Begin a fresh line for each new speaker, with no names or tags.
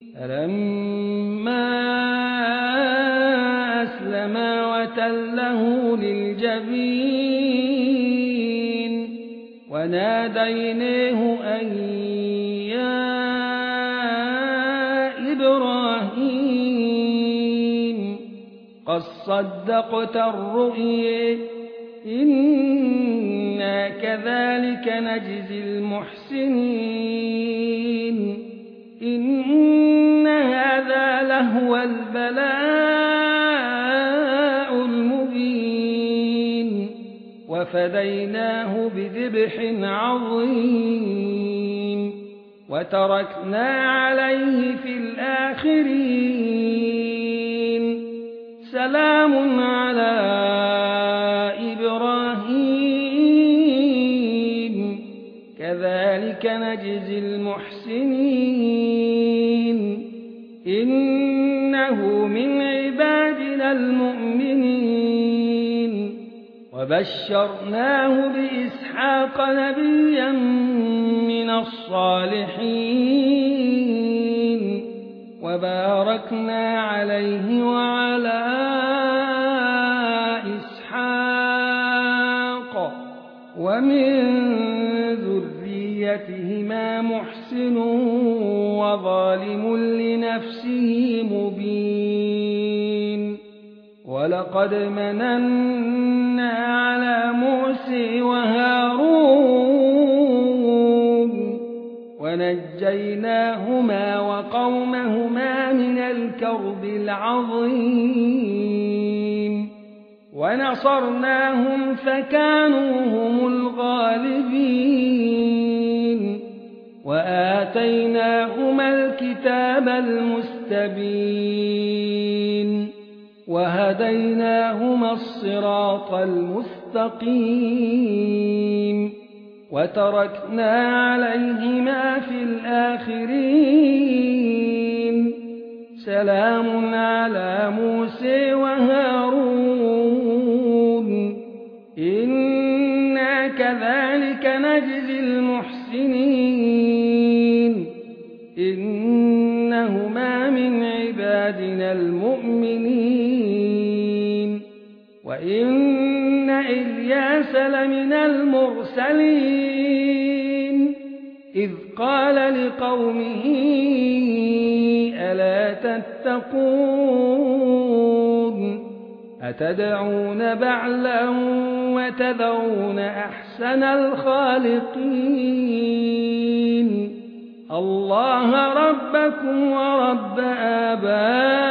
فلما أسلما وتله للجبين وناديناه أن يا إبراهيم قد صدقت الرؤيا إنا كذلك نجزي المحسنين إن هذا لهو البلاء المبين وفديناه بذبح عظيم وتركنا عليه في الآخرين سلام على إبراهيم كذلك نجزي المحسنين إنه من عبادنا المؤمنين وبشرناه بإسحاق نبيا من الصالحين وباركنا عليه وعلى إسحاق ومن ذريتهما محسن وظالم لنفسه مبين ولقد مننا على موسى وهارون ونجيناهما وقومهما من الكرب العظيم ونصرناهم فكانوا هم الغالبين وآتيناهما الكتاب المستبين وهديناهما الصراط المستقيم وتركنا عليهما في الآخرين سلام على موسى وهارون إنا كذلك نجزي المحسنين إنهما من عبادنا المؤمنين وإن إلياس لمن المرسلين إذ قال لقومه ألا تتقون أتدعون بعلا وتذرون أحسن الخالقين الله ربكم ورب آبائكم